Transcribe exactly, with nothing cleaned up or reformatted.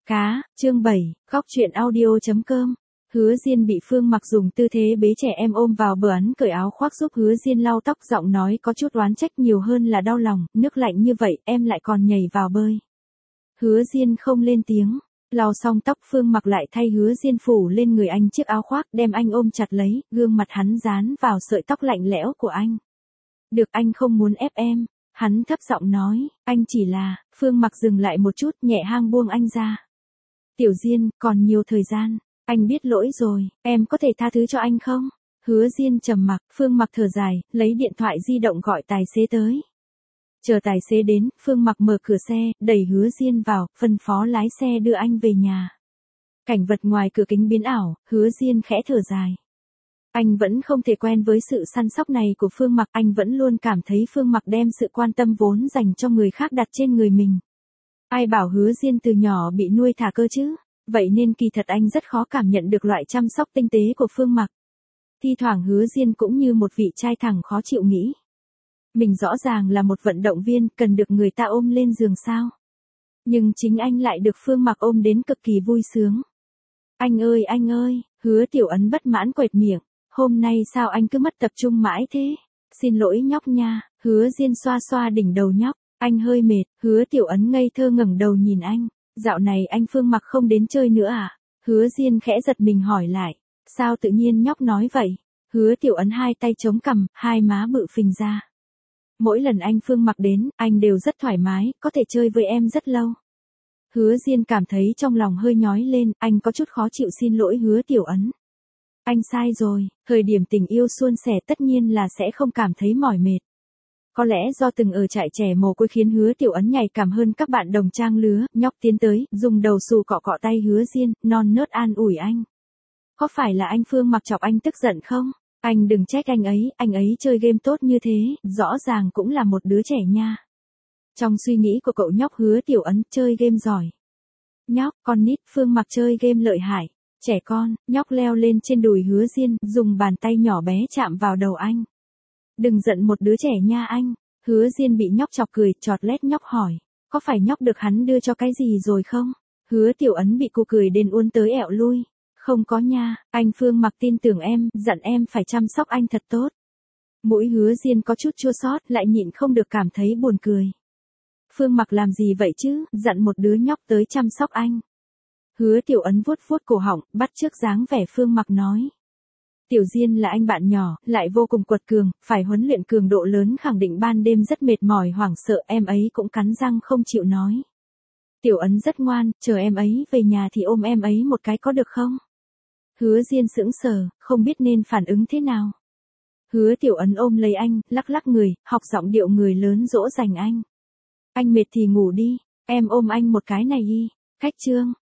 Cá, chương bảy, góc truyện audio.com. Hứa Diên bị Phương Mặc dùng tư thế bế trẻ em ôm vào bờ ấn cởi áo khoác giúp Hứa Diên lau tóc, giọng nói có chút oán trách nhiều hơn là đau lòng, nước lạnh như vậy em lại còn nhảy vào bơi. Hứa Diên không lên tiếng, lau xong tóc Phương Mặc lại thay Hứa Diên phủ lên người anh chiếc áo khoác, đem anh ôm chặt lấy, gương mặt hắn dán vào sợi tóc lạnh lẽo của anh. Được, anh không muốn ép em. Hắn thấp giọng nói, anh chỉ là, Phương Mặc dừng lại một chút, nhẹ hang buông anh ra. Tiểu Diên, còn nhiều thời gian, anh biết lỗi rồi, em có thể tha thứ cho anh không? Hứa Diên trầm mặc, Phương Mặc thở dài, lấy điện thoại di động gọi tài xế tới. Chờ tài xế đến, Phương Mặc mở cửa xe, đẩy Hứa Diên vào, phân phó lái xe đưa anh về nhà. Cảnh vật ngoài cửa kính biến ảo, Hứa Diên khẽ thở dài. Anh vẫn không thể quen với sự săn sóc này của Phương Mặc, anh vẫn luôn cảm thấy Phương Mặc đem sự quan tâm vốn dành cho người khác đặt trên người mình. Ai bảo Hứa Diên từ nhỏ bị nuôi thả cơ chứ, vậy nên kỳ thật anh rất khó cảm nhận được loại chăm sóc tinh tế của Phương Mặc. Thi thoảng Hứa Diên cũng như một vị trai thẳng khó chịu nghĩ. Mình rõ ràng là một vận động viên, cần được người ta ôm lên giường sao. Nhưng chính anh lại được Phương Mặc ôm đến cực kỳ vui sướng. Anh ơi anh ơi, Hứa Tiểu Ấn bất mãn quệt miệng. Hôm nay sao anh cứ mất tập trung mãi thế? Xin lỗi nhóc nha. Hứa Diên xoa xoa đỉnh đầu nhóc. Anh hơi mệt. Hứa Tiểu Ấn ngây thơ ngẩng đầu nhìn anh. Dạo này anh Phương Mặc không đến chơi nữa à? Hứa Diên khẽ giật mình hỏi lại. Sao tự nhiên nhóc nói vậy? Hứa Tiểu Ấn hai tay chống cằm, hai má bự phình ra. Mỗi lần anh Phương Mặc đến, anh đều rất thoải mái, có thể chơi với em rất lâu. Hứa Diên cảm thấy trong lòng hơi nhói lên, anh có chút khó chịu xin lỗi Hứa Tiểu Ấn. Anh sai rồi, thời điểm tình yêu suôn sẻ tất nhiên là sẽ không cảm thấy mỏi mệt. Có lẽ do từng ở trại trẻ mồ côi khiến Hứa Tiểu Ấn nhạy cảm hơn các bạn đồng trang lứa, nhóc tiến tới, dùng đầu xù cọ cọ tay Hứa Diên, non nớt an ủi anh. Có phải là anh Phương Mặc chọc anh tức giận không? Anh đừng trách anh ấy, anh ấy chơi game tốt như thế, rõ ràng cũng là một đứa trẻ nha. Trong suy nghĩ của cậu nhóc Hứa Tiểu Ấn chơi game giỏi. Nhóc, con nít, Phương Mặc chơi game lợi hại. Trẻ con, nhóc leo lên trên đùi Hứa Diên, dùng bàn tay nhỏ bé chạm vào đầu anh. Đừng giận một đứa trẻ nha anh. Hứa Diên bị nhóc chọc cười, chọt lét nhóc hỏi. Có phải nhóc được hắn đưa cho cái gì rồi không? Hứa Tiểu Ấn bị cô cười đến uốn tới ẹo lui. Không có nha, anh Phương Mặc tin tưởng em, dặn em phải chăm sóc anh thật tốt. Mũi Hứa Diên có chút chua xót, lại nhịn không được cảm thấy buồn cười. Phương Mặc làm gì vậy chứ, dặn một đứa nhóc tới chăm sóc anh. Hứa Tiểu Ấn vuốt vuốt cổ họng, bắt chước dáng vẻ Phương Mặc nói. Tiểu Diên là anh bạn nhỏ, lại vô cùng quật cường, phải huấn luyện cường độ lớn, khẳng định ban đêm rất mệt mỏi hoảng sợ, em ấy cũng cắn răng không chịu nói. Tiểu Ấn rất ngoan, chờ em ấy về nhà thì ôm em ấy một cái có được không? Hứa Diên sững sờ, không biết nên phản ứng thế nào. Hứa Tiểu Ấn ôm lấy anh, lắc lắc người, học giọng điệu người lớn dỗ dành anh. Anh mệt thì ngủ đi, em ôm anh một cái này đi. Cách chương.